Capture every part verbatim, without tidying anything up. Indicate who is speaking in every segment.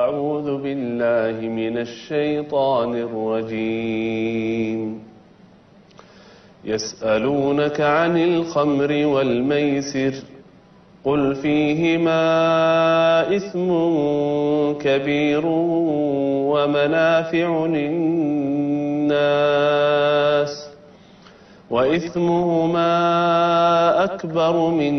Speaker 1: أعوذ بالله من الشيطان الرجيم يسألونك عن الخمر والميسر قل فيهما إثم كبير ومنافع للناس وإثمهما أكبر من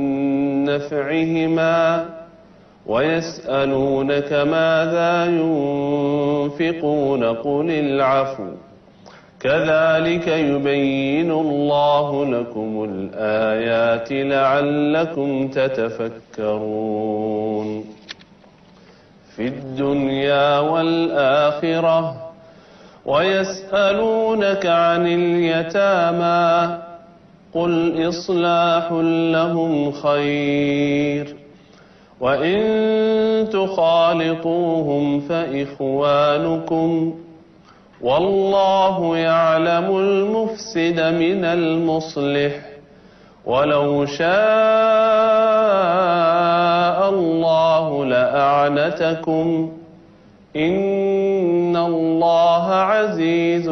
Speaker 1: نفعهما ويسألونك ماذا ينفقون قل العفو كذلك يبين الله لكم الآيات لعلكم تتفكرون في الدنيا والآخرة ويسألونك عن اليتامى قل إصلاح لهم خير وإن تخالطوهم فإخوانكم والله يعلم المفسد من المصلح ولو شاء الله لأعنتكم إن الله عزيز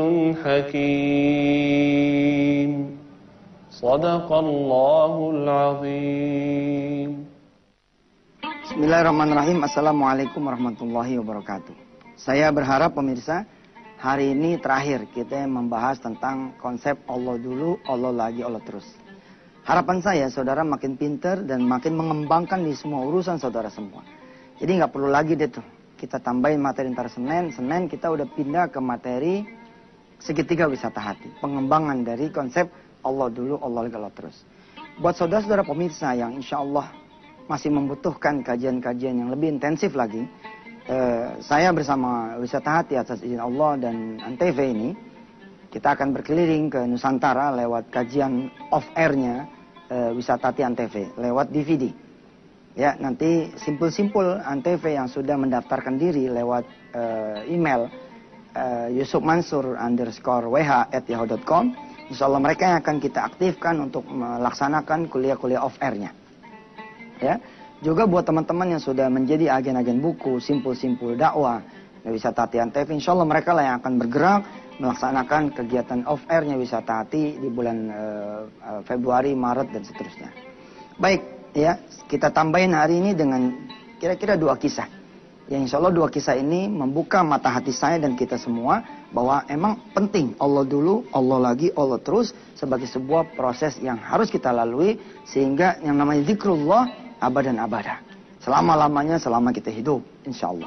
Speaker 1: حكيم صدق الله العظيم.
Speaker 2: Bismillahirrahmanirrahim. Assalamualaikum warahmatullahi wabarakatuh. Saya berharap pemirsa, hari ini terakhir kita membahas tentang konsep Allah dulu, Allah lagi, Allah terus. Harapan saya saudara makin pinter dan makin mengembangkan di semua urusan saudara semua. Jadi nggak perlu lagi deh tuh kita tambahin materi ntar Senin, Senin kita udah pindah ke materi segitiga wisata hati. Pengembangan dari konsep Allah dulu, Allah lagi, Allah terus. Buat saudara-saudara pemirsa yang insya Allah masih membutuhkan kajian-kajian yang lebih intensif lagi, eh, saya bersama Wisata Hati atas izin Allah dan Antv ini, kita akan berkeliling ke Nusantara lewat kajian off-air-nya eh, Wisata Hati Antv, lewat D V D. Ya, nanti simpul-simpul Antv yang sudah mendaftarkan diri lewat eh, email eh, Yusuf Mansur underscore wh at yahoo dot com, insya Allah mereka yang akan kita aktifkan untuk melaksanakan kuliah-kuliah off-air-nya. Ya, juga buat teman-teman yang sudah menjadi agen-agen buku, simpul-simpul dakwah, Wisata Hati Antv, insya Allah mereka lah yang akan bergerak melaksanakan kegiatan off-airnya Wisata Hati di bulan uh, uh, Februari, Maret, dan seterusnya. Baik, ya, kita tambahin hari ini dengan kira-kira dua kisah. Yang insya Allah dua kisah ini membuka mata hati saya dan kita semua bahwa emang penting Allah dulu, Allah lagi, Allah terus sebagai sebuah proses yang harus kita lalui sehingga yang namanya zikrullah abad dan abada. Selama-lamanya selama kita hidup, insya Allah.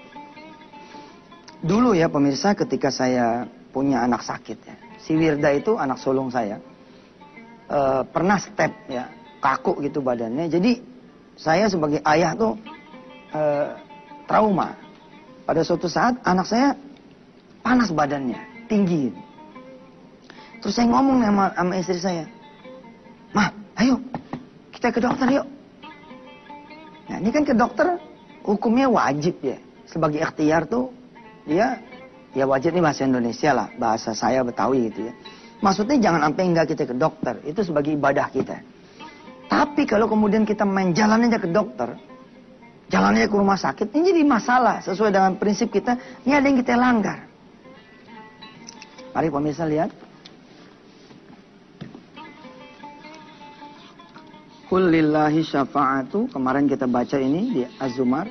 Speaker 2: Dulu ya pemirsa, ketika saya punya anak sakit ya, si Wirda itu anak sulung saya, e, pernah step ya, kaku gitu badannya. Jadi saya sebagai ayah tuh e, trauma. Pada suatu saat anak saya panas badannya, tinggi. Terus saya ngomong sama, sama istri saya, "Mah, ayo kita ke dokter yuk." Nah, ini kan ke dokter hukumnya wajib ya. Sebagai ikhtiar tuh dia ya wajib, nih bahasa Indonesia lah, bahasa saya Betawi gitu ya. Maksudnya jangan sampai enggak kita ke dokter, itu sebagai ibadah kita. Tapi kalau kemudian kita main jalan aja ke dokter, jalan aja ke rumah sakit, ini jadi masalah sesuai dengan prinsip kita. Ini ada yang kita langgar. Mari pemirsa lihat. Qul lillahi syafa'atu, kemarin kita baca ini di Az-Zumar.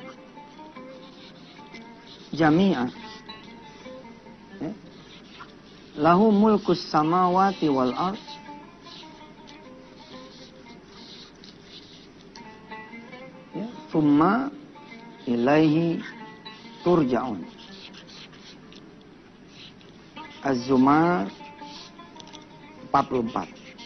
Speaker 2: Jami'ah. Ya. Lahu mulkus samawati wal ard. Ya, thumma ilaihi turja'un. Az-Zumar empat puluh empat.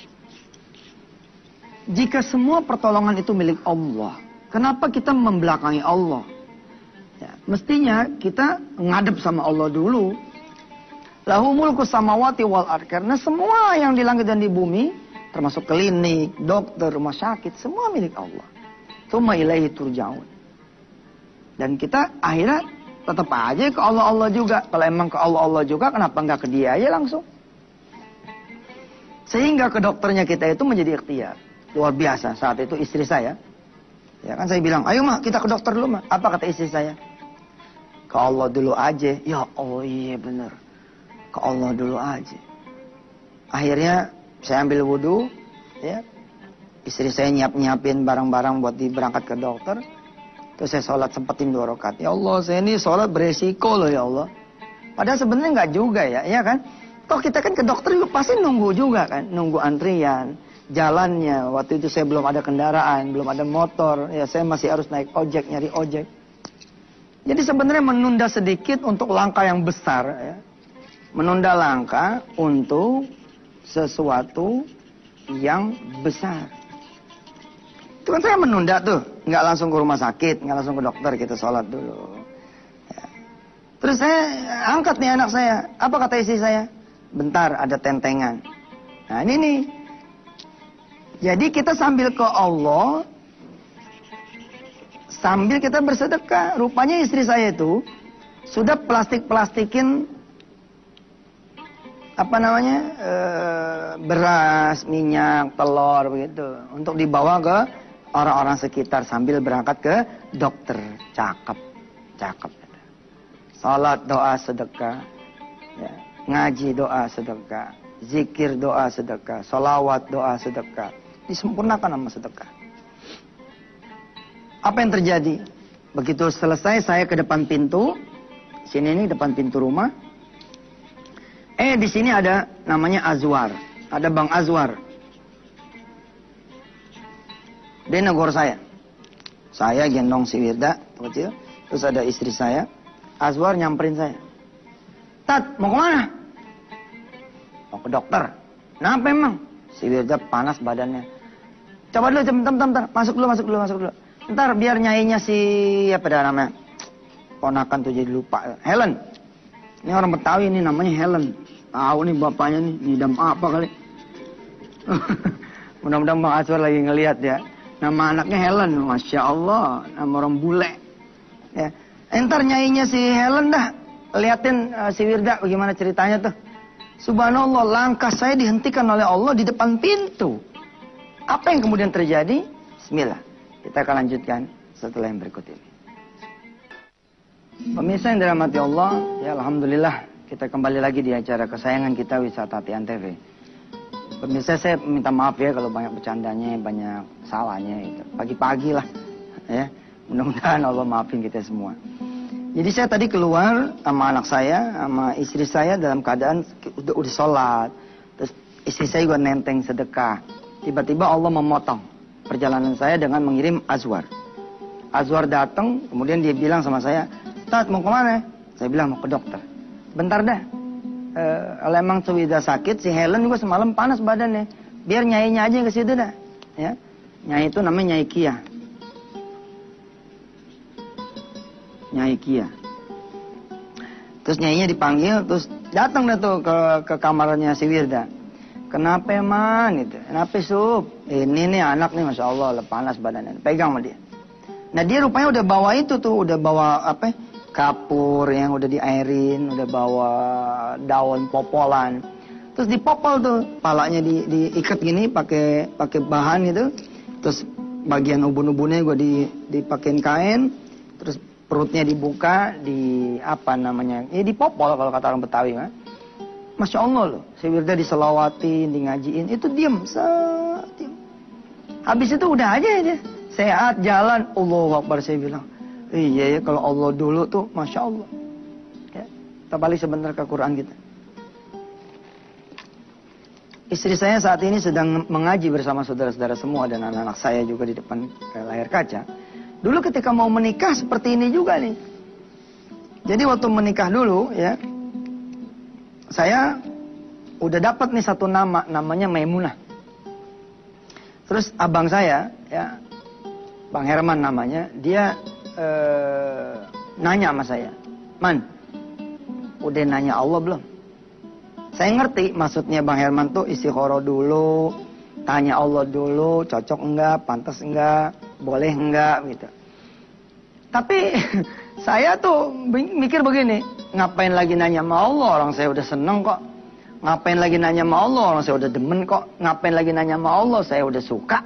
Speaker 2: Jika semua pertolongan itu milik Allah, kenapa kita membelakangi Allah? Ya, mestinya kita ngadep sama Allah dulu. Lahu mulku samawati wal ard, karena semua yang di langit dan di bumi, termasuk klinik, dokter, rumah sakit, semua milik Allah. Tsumma ilaihi turja'un. Dan kita akhirnya tetap aja ke Allah-Allah juga. Kalau emang ke Allah-Allah juga, kenapa nggak ke dia aja langsung? Sehingga ke dokternya kita itu menjadi ikhtiar. Luar biasa. Saat itu istri saya, ya kan saya bilang, ayo mah kita ke dokter dulu mah. Apa kata istri saya? Ke Allah dulu aja. Ya Allah, iya bener. Ke Allah dulu aja. Akhirnya saya ambil wudhu, ya. Istri saya nyiap-nyiapin barang-barang buat diberangkat ke dokter. Terus saya sholat sempetin dua rakaat. Ya Allah, saya ini sholat beresiko loh ya Allah. Padahal sebenarnya nggak juga ya, ya kan? Toh kita kan ke dokter juga pasti nunggu juga kan, nunggu antrian, jalannya. Waktu itu saya belum ada kendaraan, belum ada motor, ya saya masih harus naik ojek, nyari ojek. Jadi sebenarnya menunda sedikit untuk langkah yang besar, ya. Menunda langkah untuk sesuatu yang besar. Itu kan saya menunda tuh, nggak langsung ke rumah sakit, nggak langsung ke dokter, kita sholat dulu. Ya. Terus saya angkat nih anak saya, apa kata istri saya? Bentar, ada tentengan. Nah ini nih, jadi kita sambil ke Allah, sambil kita bersedekah. Rupanya istri saya itu sudah plastik-plastikin apa namanya e, beras, minyak, telur begitu untuk dibawa ke orang-orang sekitar sambil berangkat ke dokter. Cakep, cakep. Salat, doa, sedekah, ya. Ngaji, doa, sedekah, zikir, doa, sedekah, solawat, doa, sedekah, disempurnakan sama sedekah. Apa yang terjadi? Begitu selesai saya ke depan pintu, sini ini depan pintu rumah. Eh di sini ada namanya Azwar, ada Bang Azwar. Dia negor saya. Saya gendong si Wirda kecil, terus ada istri saya. Azwar nyamperin saya. Tat, mau kemana? Mau ke dokter. Kenapa emang? Si Wirda panas badannya. Coba dulu, bentar, bentar, bentar. Masuk dulu, masuk dulu, masuk dulu. Ntar biar nyainya si apa dah namanya? Ponakan tuh jadi lupa. Helen. Ini orang Betawi ini namanya Helen. Tahu nih bapaknya nih, ngidam apa kali. Mudah-mudahan Bang Azwar lagi ngelihat ya. Nama anaknya Helen, Masya Allah. Nama orang bule. Ya. Entar nyainya si Helen dah. Liatin uh, si Wirda bagaimana ceritanya tuh. Subhanallah, langkah saya dihentikan oleh Allah di depan pintu. Apa yang kemudian terjadi? Bismillah. Kita akan lanjutkan setelah yang berikut ini. Pemirsa yang dirahmati Allah, ya Alhamdulillah kita kembali lagi di acara kesayangan kita Wisata Tian T V. Pemirsa, saya minta maaf ya kalau banyak bercandanya, banyak salahnya itu. Pagi-pagi lah, ya. Mudah-mudahan Allah maafin kita semua. Jadi saya tadi keluar sama anak saya, sama istri saya dalam keadaan udah udah sholat. Terus istri saya juga nenteng sedekah. Tiba-tiba Allah memotong perjalanan saya dengan mengirim Azwar. Azwar datang, kemudian dia bilang sama saya, Tat, mau kemana? Saya bilang mau ke dokter. Bentar dah. E, kalau emang Wirda sakit, si Helen juga semalam panas badannya. Biar nyainya aja yang ke situ dah. Ya. Nyai itu namanya Nyai Kia. Nyai Kia. Terus nyainya dipanggil, terus datang dah tuh ke ke kamarnya si Wirda. Kenapa emang? Gitu. Kenapa sup? Ini nih anak nih, Masya Allah, panas badannya. Pegang sama dia. Nah dia rupanya udah bawa itu tuh, udah bawa apa? Kapur yang udah diairin, udah bawa daun popolan. Terus dipopol tuh, palanya di diikat gini pakai pakai bahan gitu. Terus bagian ubun-ubunnya gue di dipakein kain. Terus perutnya dibuka, di apa namanya? Ya dipopol kalau kata orang Betawi mah. Masya Allah loh, si Wirda diselawatin, di ngajiin, itu diem, diem. Habis itu udah aja dia, sehat, jalan, Allahu Akbar saya bilang. Iya ya, kalau Allah dulu tuh, Masya Allah. Ya, kita balik sebentar ke Quran kita. Istri saya saat ini sedang mengaji bersama saudara-saudara semua dan anak-anak saya juga di depan layar kaca. Dulu ketika mau menikah seperti ini juga nih. Jadi waktu menikah dulu ya, saya udah dapat nih satu nama, namanya Maimunah. Terus abang saya, ya, Bang Herman namanya, dia ee, nanya sama saya, Man, udah nanya Allah belum? Saya ngerti maksudnya Bang Herman tuh istikharah dulu, tanya Allah dulu, cocok enggak, pantas enggak, boleh enggak, gitu. Tapi saya tuh mikir begini, ngapain lagi nanya sama Allah, orang saya udah seneng kok. Ngapain lagi nanya sama Allah, orang saya udah demen kok. Ngapain lagi nanya sama Allah, saya udah suka.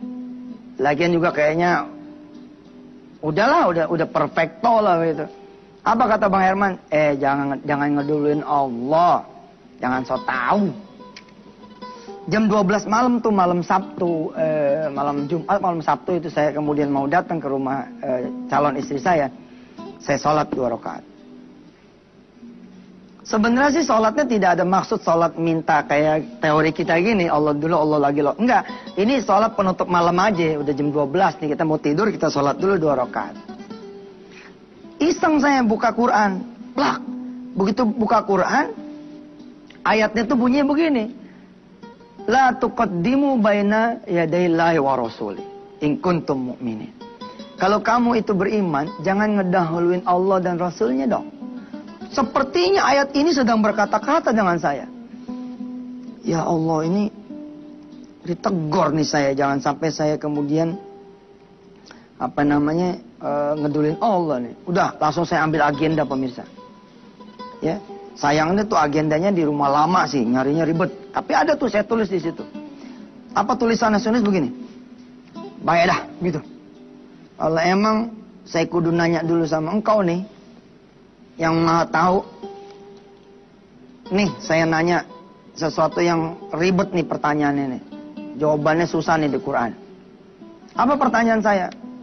Speaker 2: Lagian juga kayaknya udahlah, udah udah perfecto lah gitu. Apa kata Bang Herman? Eh, jangan jangan ngeduluin Allah. Jangan so tahu. Jam dua belas malam tuh, malam Sabtu, eh, malam Jumat, malam Sabtu itu saya kemudian mau datang ke rumah eh, calon istri saya. Saya sholat dua rakaat. Sebenarnya sih sholatnya tidak ada maksud sholat minta kayak teori kita gini, Allah dulu, Allah lagi loh. Enggak, ini sholat penutup malam aja. Udah jam dua belas nih, kita mau tidur, kita sholat dulu dua rakaat. Iseng saya buka Quran. Plak. Begitu buka Quran, ayatnya tuh bunyinya begini. La tuqaddimu baina yadayillahi wa rasuli in kuntum mu'minin. Kalau kamu itu beriman, jangan ngedahuluin Allah dan Rasulnya dong. Sepertinya ayat ini sedang berkata-kata dengan saya. Ya Allah, ini ditegur nih saya. Jangan sampai saya kemudian apa namanya uh, ngedulin Allah nih. Udah, langsung saya ambil agenda pemirsa. Ya, sayangnya tuh agendanya di rumah lama sih, nyarinya ribet. Tapi ada tuh saya tulis di situ. Apa tulisannya? Tulis begini. Baik dah, gitu. Kalau emang saya kudu nanya dulu sama engkau nih, yang maha tahu. Nih, saya nanya sesuatu yang ribet nih pertanyaannya nih. Jawabannya susah nih di Quran. Apa pertanyaan saya?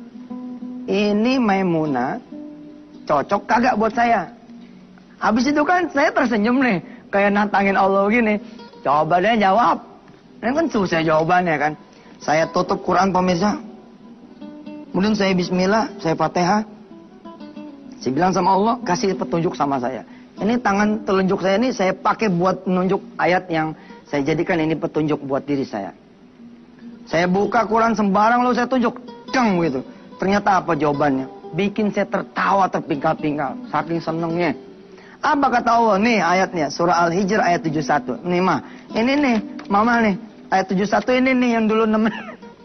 Speaker 2: Ini Maimunah cocok kagak buat saya? Habis itu kan saya tersenyum nih, kayak nantangin Allah gini. Coba deh jawab. Ini kan susah jawabannya kan. Saya tutup Quran pemirsa. Kemudian saya bismillah, saya Fatihah. Saya bilang sama Allah, kasih petunjuk sama saya. Ini tangan telunjuk saya ini saya pakai buat menunjuk ayat yang saya jadikan ini petunjuk buat diri saya. Saya buka Quran sembarang lalu saya tunjuk. Dang gitu. Ternyata apa jawabannya? Bikin saya tertawa terpingkal-pingkal. Saking senengnya. Apa kata Allah? Nih ayatnya. Surah Al-Hijr ayat tujuh puluh satu. Nih mah. Ini nih. Mama nih. Ayat tujuh puluh satu ini nih yang dulu nemen.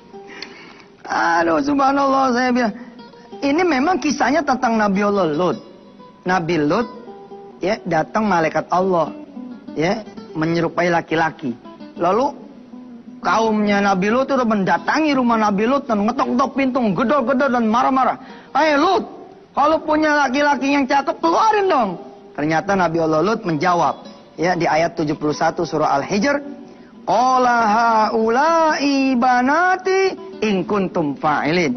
Speaker 2: Aduh subhanallah saya bilang. Ini memang kisahnya tentang Nabi Allah Lut. Nabi Lut. Ya datang malaikat Allah. Ya. Menyerupai laki-laki. Lalu kaumnya Nabi Lut itu mendatangi rumah Nabi Lut dan ngetok-ngetok pintu, gedor-gedor dan marah-marah. Hai Lut, kalau punya laki-laki yang cakep keluarin dong. Ternyata Nabi Allah Lut menjawab, ya di ayat tujuh puluh satu surah Al-Hijr, qala haula'i banati in kuntum fa'ilin.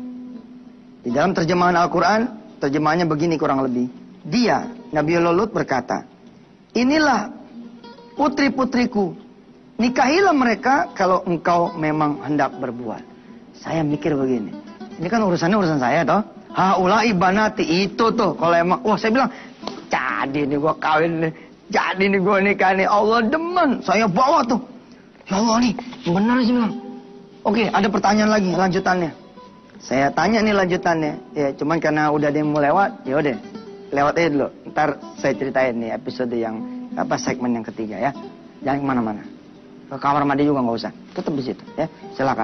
Speaker 2: Di dalam terjemahan Al-Qur'an, terjemahannya begini kurang lebih. Dia, Nabi Allah Lut berkata, inilah putri-putriku. Nikahilah mereka kalau engkau memang hendak berbuat. Saya mikir begini. Ini kan urusannya urusan saya toh. Haulai banati itu tuh. Kalau emang, wah saya bilang, jadi nih gua kawin nih. Jadi nih gua nikah nih. Allah demen. Saya bawa tuh. Ya Allah nih, benar sih bilang. Oke, ada pertanyaan lagi lanjutannya. Saya tanya nih lanjutannya. Ya, cuman karena udah ada yang mau lewat, ya udah. Lewat aja dulu. Ntar saya ceritain nih episode yang apa segmen yang ketiga ya. Jangan kemana-mana. Ke kamar mandi juga nggak usah, tetap di situ ya, silakan.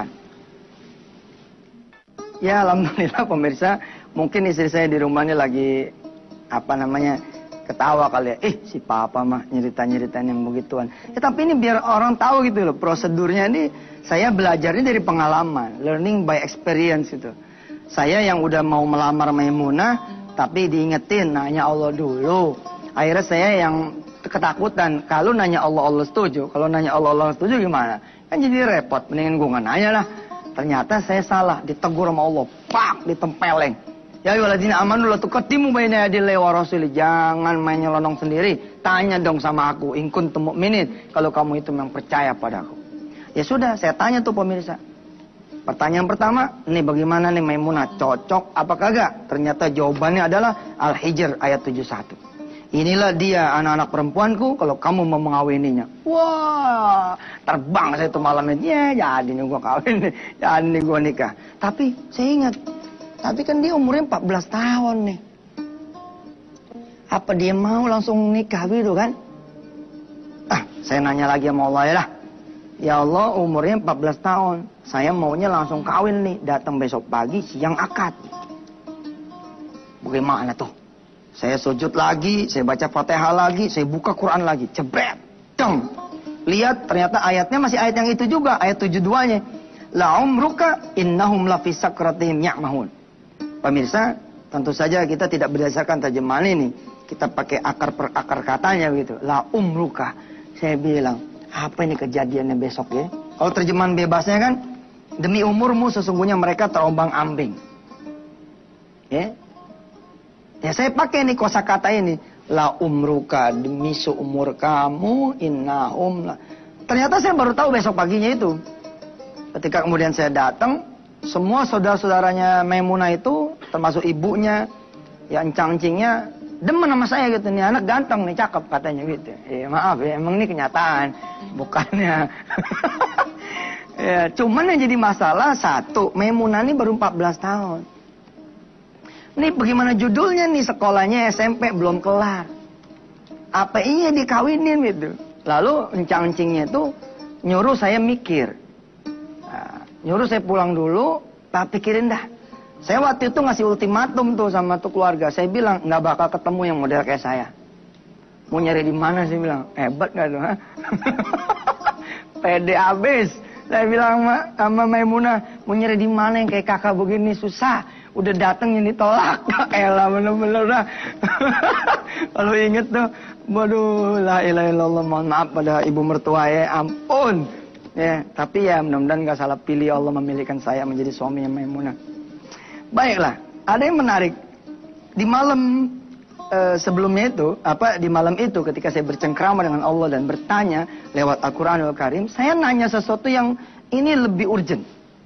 Speaker 2: Ya alhamdulillah pemirsa, mungkin istri saya di rumah ini lagi apa namanya ketawa kali ya, eh si papa mah nyerita-nyeritain yang begituan. Ya tapi ini biar orang tahu gitu loh, prosedurnya ini saya belajarnya dari pengalaman, learning by experience gitu. Saya yang udah mau melamar Maimunah, tapi diingetin nanya Allah dulu. Akhirnya saya yang ketakutan, kalau nanya Allah Allah setuju, kalau nanya Allah Allah setuju gimana? Kan jadi repot, mendingan gue nggak nanya lah. Ternyata saya salah, ditegur sama Allah, pak, ditempeleng. Ya ayyuhalladzina amanu la tuqaddimu baina yadayi wa rasuli. Jangan main nyelonong sendiri, tanya dong sama aku, in kuntum mu'minin, kalau kamu itu memang percaya padaku. Ya sudah, saya tanya tuh pemirsa. Pertanyaan pertama, nih bagaimana nih Maimunah, cocok apa kagak? Ternyata jawabannya adalah Al-Hijr ayat tujuh puluh satu. Inilah dia anak-anak perempuanku kalau kamu mau mengawininya. Wah, terbang saya tuh malamnya. Ya, jadi nih gua kawin nih. Jadi nih gua nikah. Tapi saya ingat, tapi kan dia umurnya empat belas tahun nih. Apa dia mau langsung nikah gitu kan? Ah, saya nanya lagi sama Allah ya lah. Ya Allah, umurnya empat belas tahun. Saya maunya langsung kawin nih. Datang besok pagi, siang akad. Bagaimana tuh? Saya sujud lagi, saya baca Fatihah lagi, saya buka Quran lagi, jebret, dong. Lihat ternyata ayatnya masih ayat yang itu juga, ayat tujuh puluh dua-nya. La umruka innahum la fi sakratihim ya'mahun. Pemirsa, Tentu saja kita tidak berdasarkan terjemahan ini. Kita pakai akar per akar katanya gitu. La umruka. Saya bilang, apa ini kejadiannya besok ya? Kalau terjemahan bebasnya kan, demi umurmu sesungguhnya mereka terombang ambing. Ya. Ya saya pakai nih kosakata ini. La umruka, demi seumur kamu, innahum la. Ternyata saya baru tahu besok paginya itu. Ketika kemudian saya datang, semua saudara-saudaranya Maimunah itu, termasuk ibunya, ya encang-encingnya, demen sama saya gitu. Nih anak ganteng nih, cakep katanya gitu. Ya maaf ya, emang ini kenyataan. Bukannya. Ya, cuman yang jadi masalah, satu, Maimunah ini baru empat belas tahun. Ini bagaimana judulnya nih, sekolahnya S M P belum kelar. Apa iya dikawinin gitu. Lalu encang-encingnya itu nyuruh saya mikir. Nah, nyuruh saya pulang dulu, tak pikirin dah. Saya waktu itu ngasih ultimatum tuh sama tuh keluarga. Saya bilang, nggak bakal ketemu yang model kayak saya. Mau nyari di mana sih bilang, hebat nggak tuh? Pede abis. Saya bilang sama Maimunah, mau nyari di mana yang kayak kakak begini, susah. Udah dateng ini tolak. Elah bener-bener dah. Kalau inget tuh, waduh, la ilaha illallah, mohon maaf pada ibu mertua ya, ampun. Ya, tapi ya mudah-mudahan gak salah pilih Allah memilihkan saya menjadi suami yang Maimunah. Baiklah, ada yang menarik. Di malam e, sebelumnya itu, apa di malam itu ketika saya bercengkrama dengan Allah dan bertanya lewat Al-Quranul Karim, saya nanya sesuatu yang ini lebih urgent.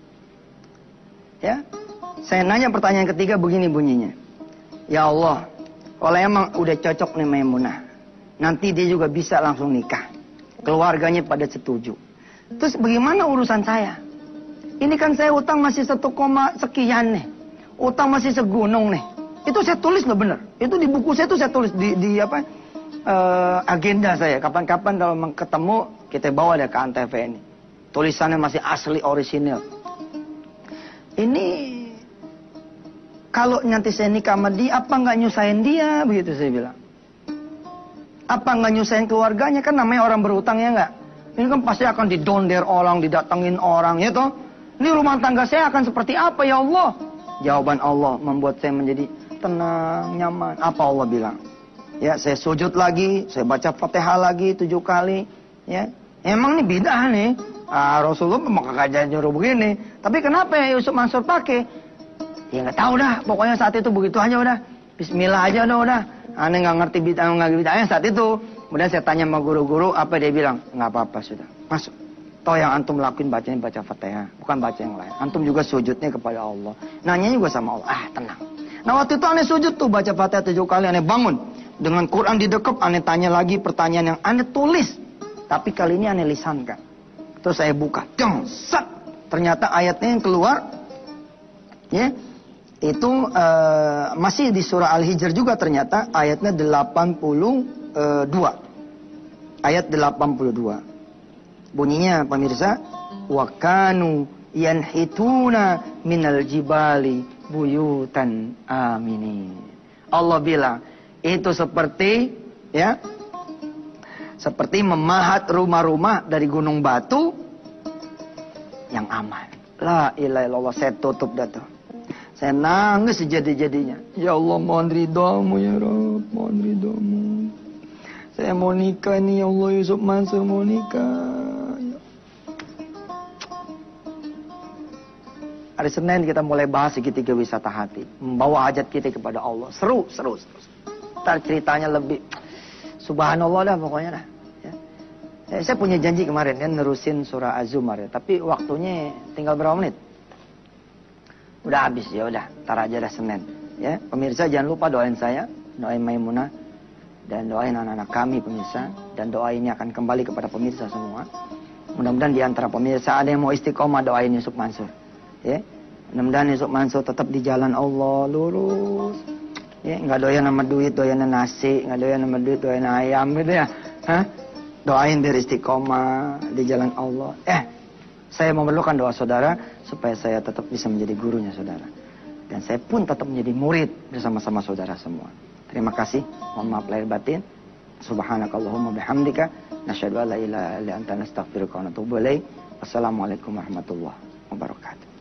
Speaker 2: Ya. Saya nanya pertanyaan ketiga begini bunyinya. Ya Allah, kalau emang udah cocok nih Maimunah, nanti dia juga bisa langsung nikah. Keluarganya pada setuju. Terus bagaimana urusan saya? Ini kan saya utang masih satu koma sekian nih. Utang masih segunung nih. Itu saya tulis loh bener. Itu di buku saya tuh saya tulis di, di apa uh, agenda saya. Kapan-kapan kalau ketemu kita bawa dia ke Antv ini. Tulisannya masih asli orisinil. Ini kalau nanti saya nikah sama dia, apa nggak nyusahin dia? Begitu saya bilang. Apa nggak nyusahin keluarganya? Kan namanya orang berutang ya nggak? Ini kan pasti akan didonder orang, didatengin orang, ya toh? Ini rumah tangga saya akan seperti apa ya Allah? Jawaban Allah membuat saya menjadi tenang, nyaman. Apa Allah bilang? Ya, saya sujud lagi, saya baca Fatihah lagi tujuh kali. Ya, emang ini bidah nih. Ah, Rasulullah memang kagak nyuruh begini. Tapi kenapa ya Yusuf Mansur pakai? Ya nggak tahu dah, pokoknya saat itu begitu aja udah. Bismillah aja udah udah. Aneh nggak ngerti bid'ah nggak bid'ahnya saat itu. Kemudian saya tanya sama guru-guru, apa dia bilang? Nggak apa-apa sudah, masuk. Toh yang antum lakuin bacanya baca Fatihah, bukan baca yang lain. Antum juga sujudnya kepada Allah. Nanya juga sama Allah. Ah tenang. Nah waktu itu aneh sujud tuh baca Fatihah tujuh kali, aneh bangun dengan Quran di dekep, aneh tanya lagi pertanyaan yang aneh tulis, tapi kali ini aneh lisankan. Terus saya buka, dong, set. Ternyata ayatnya yang keluar, ya. Itu uh, masih di surah Al-Hijr juga ternyata ayatnya delapan puluh dua. Ayat delapan puluh dua. Bunyinya pemirsa, wa kanu yanhituna minal jibali buyutan aminin. Allah bilang, itu seperti ya seperti memahat rumah-rumah dari gunung batu yang aman. La ilaha illallah, saya tutup dah tuh. Saya nangis sejadi-jadinya. Ya Allah, mohon ridhamu ya Rabb, mohon ridhamu. Saya mau nikah nih ya Allah, Yusuf Mansur mau nikah. Ya. Hari Senin kita mulai bahas segitiga wisata hati. Membawa hajat kita kepada Allah. Seru, seru, seru. Ntar ceritanya lebih. Subhanallah dah pokoknya dah. Ya. Saya punya janji kemarin kan nerusin surah Az-Zumar ya. Tapi waktunya tinggal berapa menit? Udah habis ya udah, tar aja dah Senin. Ya, pemirsa jangan lupa doain saya, doain Maimunah dan doain anak-anak kami pemirsa, dan doa ini akan kembali kepada pemirsa semua. Mudah-mudahan di antara pemirsa ada yang mau istiqomah doain Yusuf Mansur. Ya. Mudah-mudahan Yusuf Mansur tetap di jalan Allah lurus. Ya, enggak doyan sama duit, doyan nasi, enggak doyan sama duit, doyan ayam gitu ya. Hah? Doain biar istiqomah di jalan Allah. Eh, saya memerlukan doa saudara supaya saya tetap bisa menjadi gurunya saudara. Dan saya pun tetap menjadi murid bersama-sama saudara semua. Terima kasih. Mohon maaf lahir batin. Subhanakallahumma bihamdika. Nasyhadu an la ilaha illa anta nastaghfiruka wa natubu ilaik. Wassalamualaikum warahmatullahi wabarakatuh.